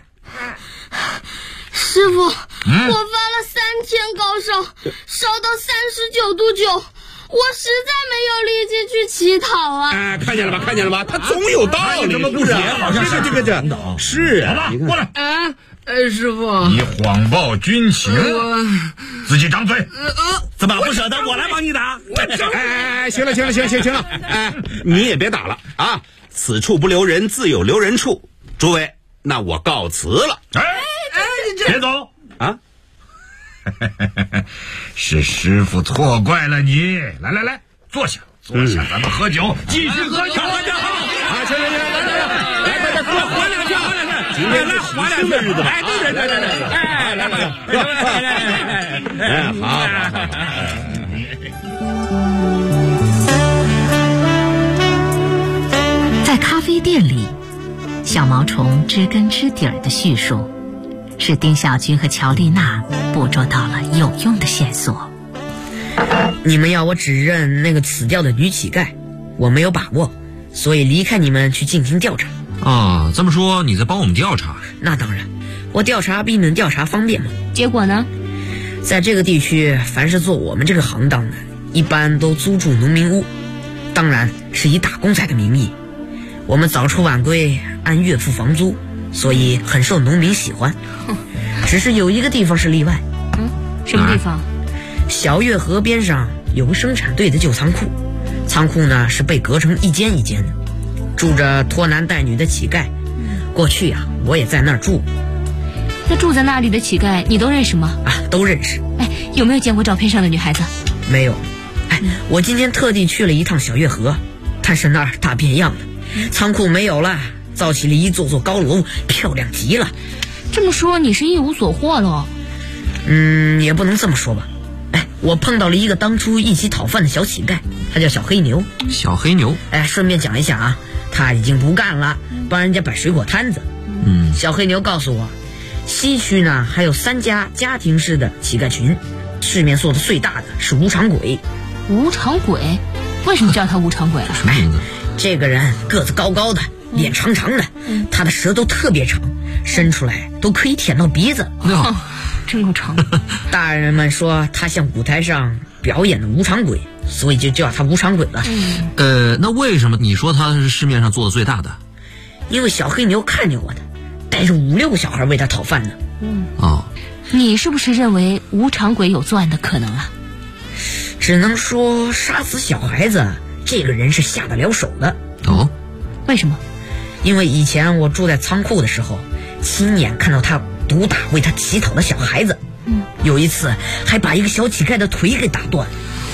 师傅，我发了3天高烧，烧到39度9，我实在没有力气去乞讨啊！ 看见了吧？他总有道理， 怎么不解？ 好像是这个是啊。 好了，过来。 师傅， 你谎报军情，自己张嘴。 怎么不舍得我来帮你打？ 行了，你也别打了啊！此处不留人，自有留人处。诸位，那我告辞了。 别走啊！ 是师傅错怪了你。来，坐下， 坐下，咱们喝酒，继续喝酒。 啊，行，来，多活两句，今天是喜庆的日子吧？哎，对，来，好。 在咖啡店里，小毛虫知根知底儿的叙述，使丁小军和乔丽娜捕捉到了有用的线索。 你们要我指认那个死掉的女乞丐，我没有把握，所以离开你们去进行调查。 啊，这么说你在帮我们调查？ 那当然，我调查比你们调查方便嘛。 结果呢？ 在这个地区，凡是做我们这个行当的，一般都租住农民屋，当然是以打工仔的名义。我们早出晚归，按月付房租，所以很受农民喜欢。只是有一个地方是例外。 什么地方？ 小月河边上有个生产队的旧仓库，仓库呢是被隔成一间一间的，住着拖男带女的乞丐。过去呀，我也在那儿住。 那住在那里的乞丐你都认识吗？ 都认识。 有没有见过照片上的女孩子？ 没有。我今天特地去了一趟小月河，但是那儿大变样了。仓库没有了，造起了一座座高楼，漂亮极了。 这么说你是一无所获了？ 也不能这么说吧。我碰到了一个当初一起讨饭的小乞丐，他叫小黑牛。 小黑牛？ 顺便讲一下啊，他已经不干了，帮人家摆水果摊子。小黑牛告诉我，西区呢还有3家家庭式的乞丐群，市面做的最大的是无常鬼。 无常鬼？为什么叫他无常鬼啊？ 什么名字？这个人个子高高的，脸长长的，他的舌头特别长，伸出来都可以舔到鼻子。 真够长。 大人们说他像舞台上表演的无常鬼，所以就叫他无常鬼了。 那为什么你说他是市面上做的最大的？ 因为小黑牛看见我的，带着5、6个小孩为他讨饭呢。 你是不是认为无常鬼有作案的可能啊？ 只能说杀死小孩子这个人是下得了手的。 为什么？ 因为以前我住在仓库的时候，亲眼看到他毒打为他乞讨的小孩子。有一次还把一个小乞丐的腿给打断。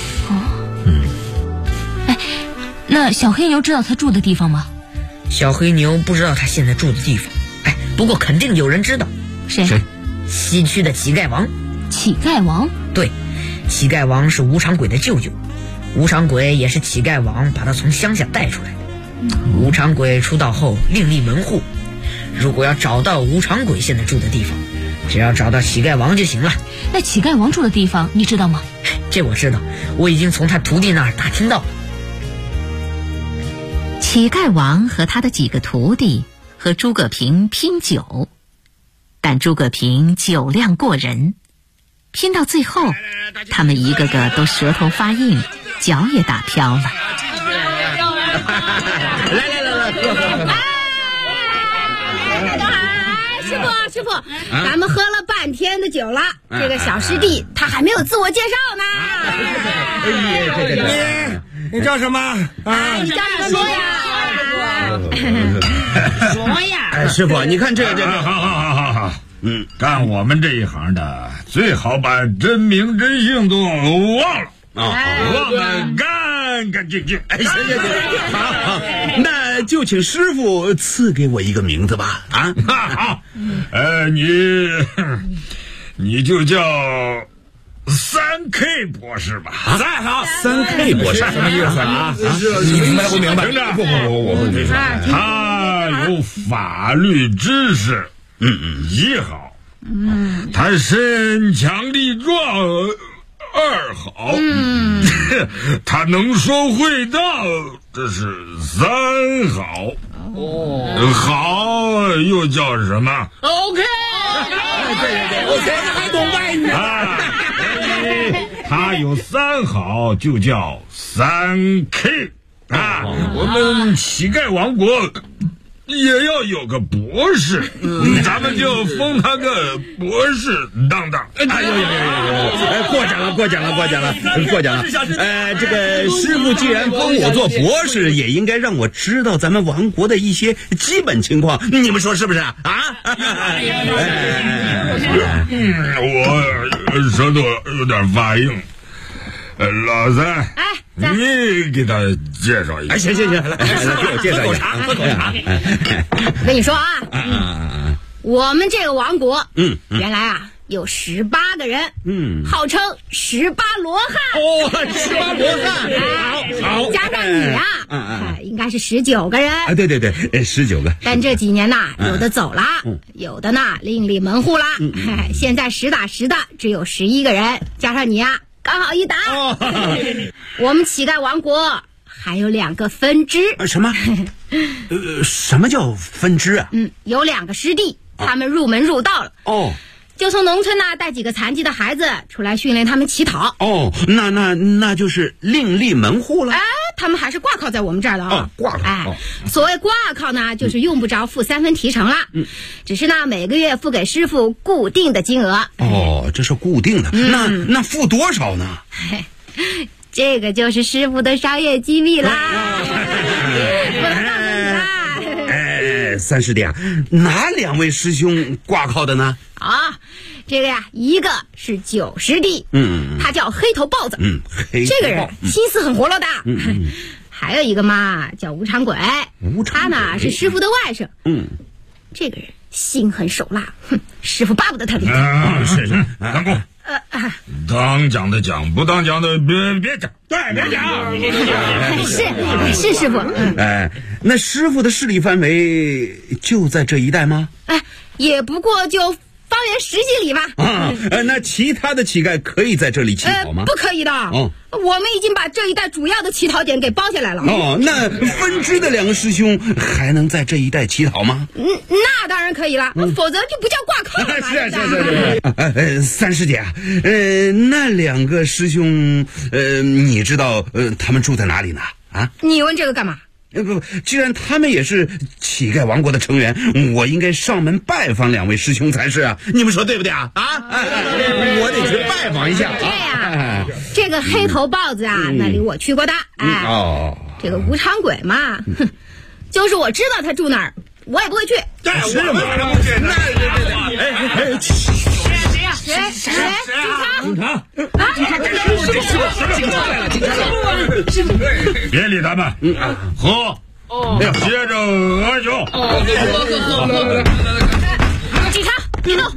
那小黑牛知道他住的地方吗？ 小黑牛不知道他现在住的地方，不过肯定有人知道。 谁？ 西区的乞丐王。 乞丐王？ 对，乞丐王是无常鬼的舅舅，无常鬼也是乞丐王把他从乡下带出来的。无常鬼出道后另立门户，如果要找到无常鬼现在住的地方，只要找到乞丐王就行了。 那乞丐王住的地方你知道吗？ 这我知道，我已经从他徒弟那儿打听到了。 乞丐王和他的几个徒弟和诸葛平拼酒，但诸葛平酒量过人，拼到最后他们一个个都舌头发硬，脚也打飘了。 来，喝。 师傅，咱们喝了半天的酒了，这个小师弟他还没有自我介绍呢。你叫什么？ 你叫什么说呀？说呀！ 师傅，你看这好。干我们这一行的最好把真名真姓都忘了我们干净。 行，好，那就请师傅赐给我一个名字吧。 好，你就叫3K 博士吧。 好，3K 博士什么意思啊？ 你明白不明白？不，我不明白。他有法律知识，一好，他身强力壮，2好，他能说会道，这是3好。好又叫什么 ？OK， 还懂外语他有3好，就叫3K 啊！我们乞丐王国也要有个博士，咱们就封他个博士当当。 过奖了。这个师傅既然封我做博士，也应该让我知道咱们王国的一些基本情况，你们说是不是啊？ 我舌头有点发硬。 老三，你给他介绍一下。 行，来，给我介绍一下。 喝口茶。我跟你说啊，我们这个王国，原来啊有18个人，号称18罗汉。 18罗汉，好， 加上你啊，应该是19个人。 对，19个。 但这几年呐，有的走了，有的呢另立门户了。现在10打10的只有11个人，加上你呀，刚好1打。我们乞丐王国还有2个分支。 什么？什么叫分支啊？ 有2个师弟，他们入门入道了。就从农村呢带几个残疾的孩子出来训练他们乞讨。 那就是另立门户了。 他们还是挂靠在我们这儿的啊。 挂靠。 所谓挂靠呢，就是用不着付3分提成了。只是呢每个月付给师傅固定的金额。 这是固定的。那付多少呢？ 这个就是师傅的商业机密啦。 三师弟啊，哪2位师兄挂靠的呢？ 这个呀，一个是9师弟，他叫黑头豹子，这个人心思很活络的。还有一个嘛，叫无常鬼，他呢是师傅的外甥，这个人心狠手辣，师傅巴不得他离开。 是，当公。当讲的讲，不当讲的别讲。对，别讲。 是师傅。 那师傅的势力范围就在这一带吗？ 也不过就方圆10几里吧。 那其他的乞丐可以在这里乞讨吗？ 不可以的。我们已经把这一带主要的乞讨点给包下来了。 那分支的2个师兄还能在这一带乞讨吗？ 那当然可以了，否则就不叫挂靠了。 是。三师姐，那2个师兄，你知道他们住在哪里呢？ 你问这个干嘛？ 不，既然他们也是乞丐王国的成员，我应该上门拜访2位师兄才是啊！你们说对不对啊？我得去拜访一下。 对呀，这个黑头豹子啊，那里我去过的。这个无常鬼嘛，就是我知道他住哪儿，我也不会去。 是吗？ 谁？ 警察！警察来了！别理他们，喝，接着喝酒。 警察，别动！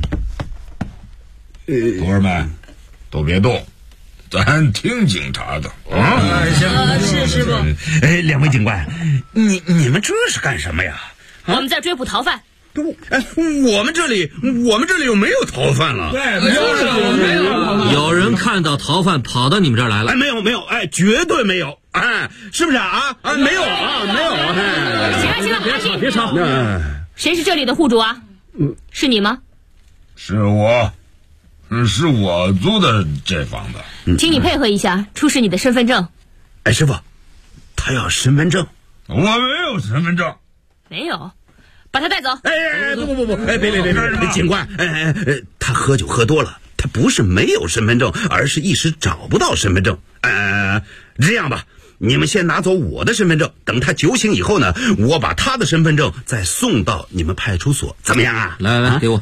徒儿们，都别动，咱听警察的。 是师傅。 2位警官，你们这是干什么呀？ 我们在追捕逃犯。 我们这里又没有逃犯了。 对，没有。有人看到逃犯跑到你们这儿来了？ 没有，绝对没有。是不是啊？没有啊，没有。 行了，别吵。谁是这里的户主啊？是你吗？ 是我租的这房子。 请你配合一下，出示你的身份证。 师傅，他要身份证。 我没有身份证。 没有。把他带走！ 不！别！警官，他喝酒喝多了，他不是没有身份证，而是一时找不到身份证。这样吧，你们先拿走我的身份证，等他酒醒以后呢，我把他的身份证再送到你们派出所，怎么样啊？ 来，给我。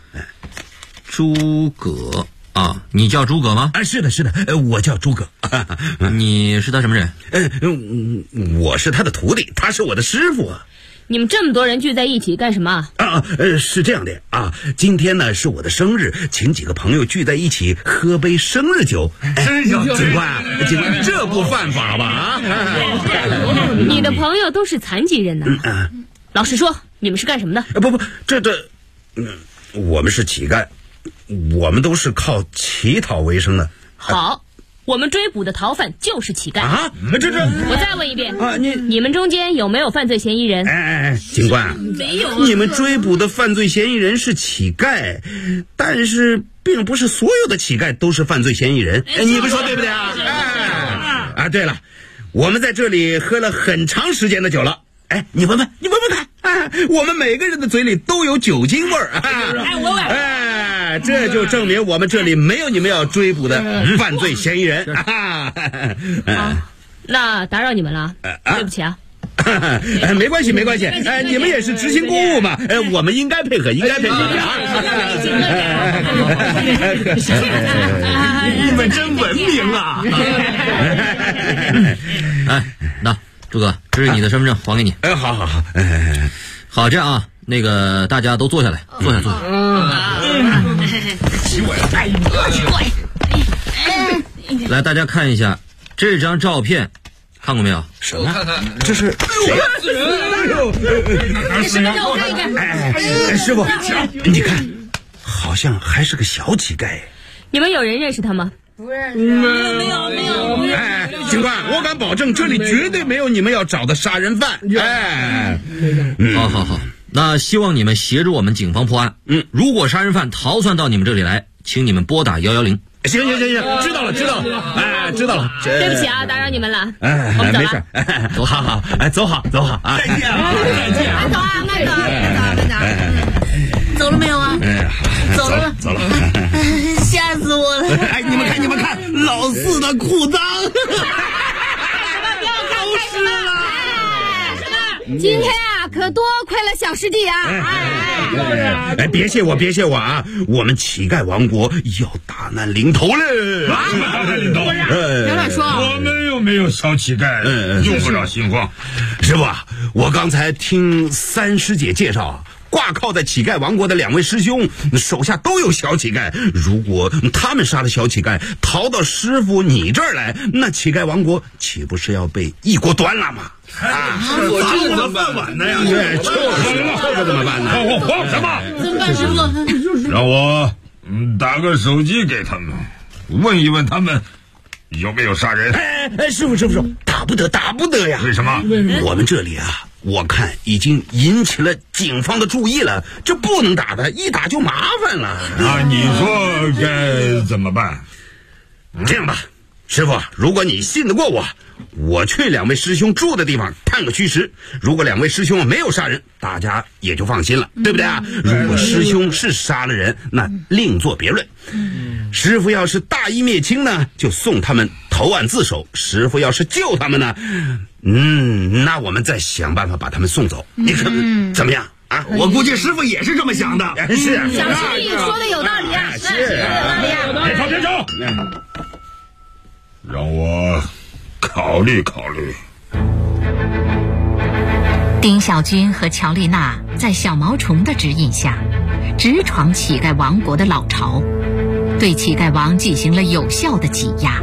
诸葛啊，你叫诸葛吗？ 是的，我叫诸葛。 你是他什么人？ 我是他的徒弟，他是我的师傅啊。 你们这么多人聚在一起干什么？ 是这样的啊，今天呢是我的生日，请几个朋友聚在一起喝杯生日酒。警官，这不犯法吧？ 你的朋友都是残疾人呢。老实说，你们是干什么的？ 不，我们是乞丐，我们都是靠乞讨为生的。 好。我们追捕的逃犯就是乞丐啊！ 我再问一遍啊，你们中间有没有犯罪嫌疑人？ 警官， 没有。 你们追捕的犯罪嫌疑人是乞丐，但是并不是所有的乞丐都是犯罪嫌疑人。你们说对不对啊？对了，我们在这里喝了很长时间的酒了。你闻闻看，我们每个人的嘴里都有酒精味儿。这就证明我们这里没有你们要追捕的犯罪嫌疑人。 那打扰你们了，对不起啊。 没关系，没关系。你们也是执行公务嘛，我们应该配合，应该配合啊。 你们真文明啊！ 哎，那朱哥，这是你的身份证，还给你。 好， 好，这样啊，那个大家都坐下来，坐下。 起我呀！哎， 来，大家看一下这张照片，看过没有？ 什么？这是谁？师傅，你看，好像还是个小乞丐。 你们有人认识他吗？ 不认识，没有。 警官，我敢保证，这里绝对没有你们要找的杀人犯。 好，那希望你们协助我们警方破案。如果杀人犯逃窜到你们这里来，请你们拨打110。 行，知道了。知道了。 对不起啊，打扰你们了。 我们走了。 没事，走好啊。再见啊。 走啊，慢走。 走了没有啊？走了。吓死我了！ 哎，你们看，老四的裤裆。 今天啊，可多亏了小师弟啊！ 别谢我啊！我们乞丐王国要大难临头了！ 大难临头！ 别乱说！ 我们又没有小乞丐，用不着心慌。 师傅，我刚才听三师姐介绍，挂靠在乞丐王国的2位师兄手下都有小乞丐，如果他们杀了小乞丐，逃到师傅你这儿来，那乞丐王国岂不是要被一锅端了吗？ 我这怎么饭碗呢呀？ 对，这怎么办呢？ 慌什么？ 怎么办，师傅？ 让我打个手机给他们，问一问他们有没有杀人。 师傅，打不得呀！ 为什么？ 我们这里啊，我看已经引起了警方的注意了，这不能打的，一打就麻烦了。 那你说该怎么办？ 这样吧，师傅，如果你信得过我去2位师兄住的地方探个虚实。如果2位师兄没有杀人，大家也就放心了，对不对啊？如果师兄是杀了人，那另作别论。师傅要是大义灭亲呢，就送他们投案自首；师傅要是救他们呢，那我们再想办法把他们送走。你看怎么样啊？ 我估计师傅也是这么想的。 是， 小师弟说的有道理啊， 是有道理啊。 别吵！让我考虑。 丁小军和乔丽娜在小毛虫的指引下，直闯乞丐王国的老巢，对乞丐王进行了有效的挤压。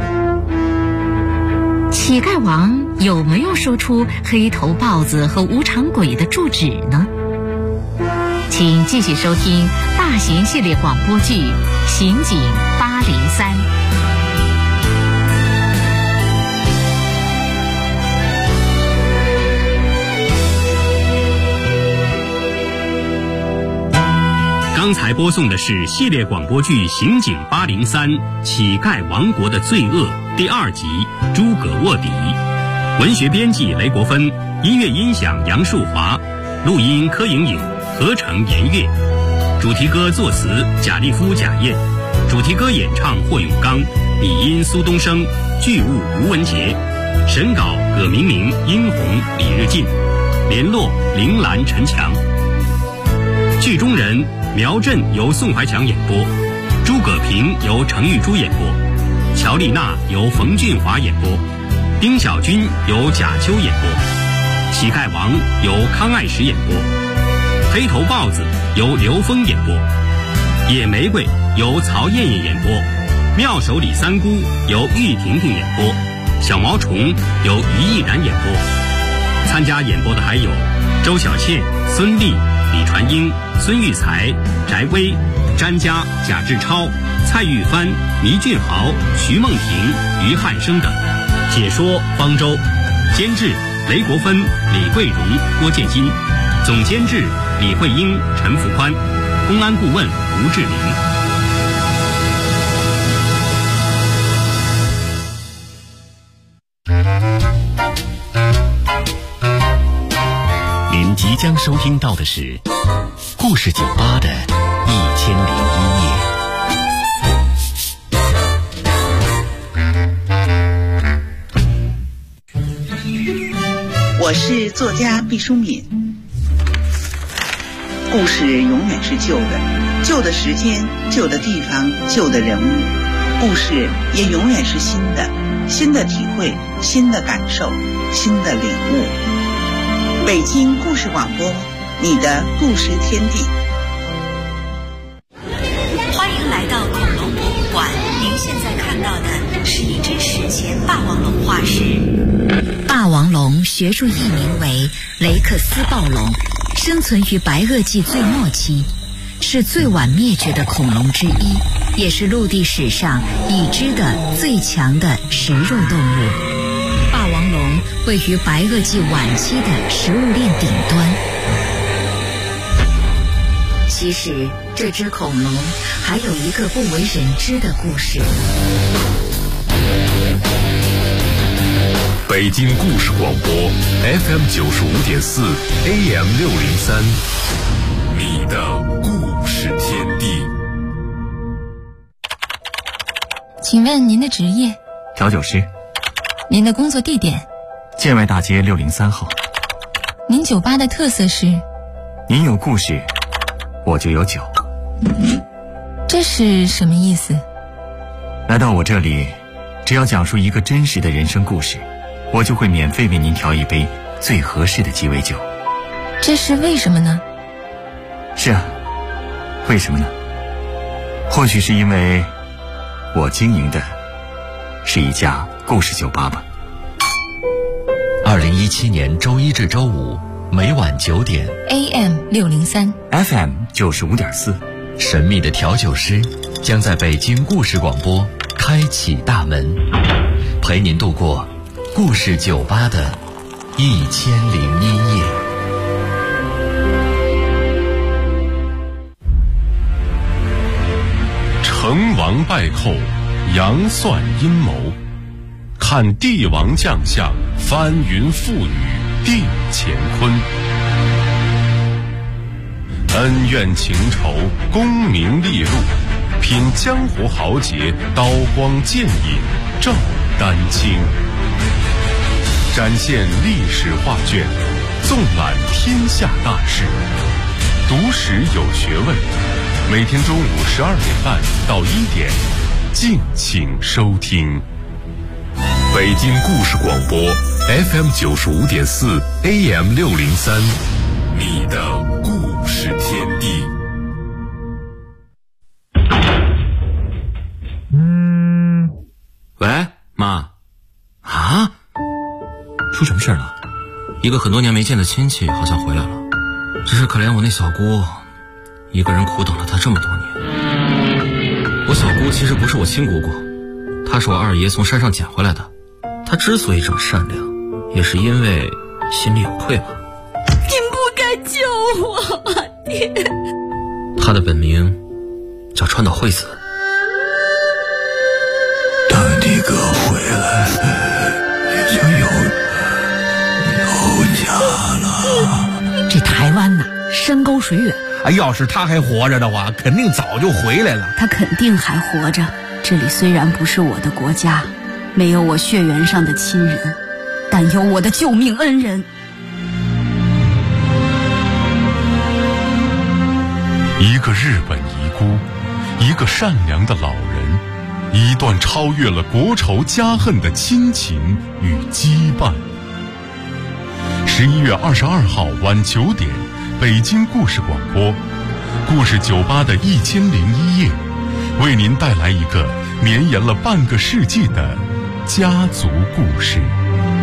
乞丐王有没有说出黑头豹子和无常鬼的住址呢？请继续收听大型系列广播剧《刑警803》。 刚才播送的是系列广播剧《刑警803：乞丐王国的罪恶》第2集《诸葛卧底》，文学编辑雷国芬，音乐音响杨树华，录音柯莹莹，合成严月，主题歌作词贾立夫、贾燕，主题歌演唱霍永刚，拟音苏东升，剧务吴文杰，审稿葛明明、殷红、李日进，联络铃兰、陈强。剧中人苗振由宋怀强演播，诸葛平由程玉珠演播，乔丽娜由冯俊华演播，丁小军由贾秋演播，乞丐王由康爱石演播，黑头豹子由刘峰演播，野玫瑰由曹艳艳演播，妙手李三姑由玉婷婷演播，小毛虫由于毅然演播。参加演播的还有周小倩、孙俪、李传英、孙玉才、翟薇、詹佳、贾志超、蔡玉帆、倪俊豪、徐梦婷、于汉生等。解说方舟，监制雷国芬、李桂荣、郭建新，总监制李慧英、陈福宽，公安顾问吴志玲。 您即将收听到的是故事酒吧的1001夜。 我是作家毕淑敏。故事永远是旧的，旧的时间、旧的地方、旧的人物，故事也永远是新的，新的体会、新的感受、新的领悟。北京故事广播，你的故事天地。 欢迎来到恐龙博物馆，您现在看到的是一只史前霸王龙化石。霸王龙学术译名为雷克斯暴龙，生存于白垩纪最末期，是最晚灭绝的恐龙之一，也是陆地史上已知的最强的食肉动物。霸王龙位于白垩纪晚期的食物链顶端。其实这只恐龙还有一个不为人知的故事。 北京故事广播 FM 95.4 AM 603，你的故事天地。 请问您的职业？ 调酒师。 您的工作地点？ 建外大街603号。 您酒吧的特色是？ 您有故事，我就有酒。 这是什么意思？ 来到我这里，只要讲述一个真实的人生故事，我就会免费为您调一杯最合适的鸡尾酒。 这是为什么呢？ 是啊，为什么呢？或许是因为我经营的是一家故事酒吧吧。 2017年周一至周五每晚9点 AM 603 FM 95.4， 神秘的调酒师将在北京故事广播开启大门，陪您度过故事酒吧的1001夜。 成王败寇，杨算阴谋，看帝王将相，翻云覆雨定乾坤。恩怨情仇，功名利禄，品江湖豪杰，刀光剑影照丹青。展现历史画卷，纵览天下大事，读史有学问。每天中午12点半到1点，敬请收听。北京故事广播 FM 95.4 AM 603，你的故事天地。 喂，妈。啊？出什么事了？一个很多年没见的亲戚好像回来了，只是可怜我那小姑，一个人苦等了她这么多年。我小姑其实不是我亲姑姑，她是我二爷从山上捡回来的。她之所以这么善良，也是因为心里有愧吧。 您不该救我，爹。 她的本名叫川岛惠子。 等你哥回来，你就有家了。 这台湾呐，山高水远。 要是他还活着的话，肯定早就回来了。 他肯定还活着。这里虽然不是我的国家，没有我血缘上的亲人，但有我的救命恩人。 一个日本遗孤，一个善良的老人，一段超越了国仇家恨的亲情与羁绊。11月22号晚9点，北京故事广播，故事酒吧的1001夜，为您带来一个绵延了半个世纪的家族故事。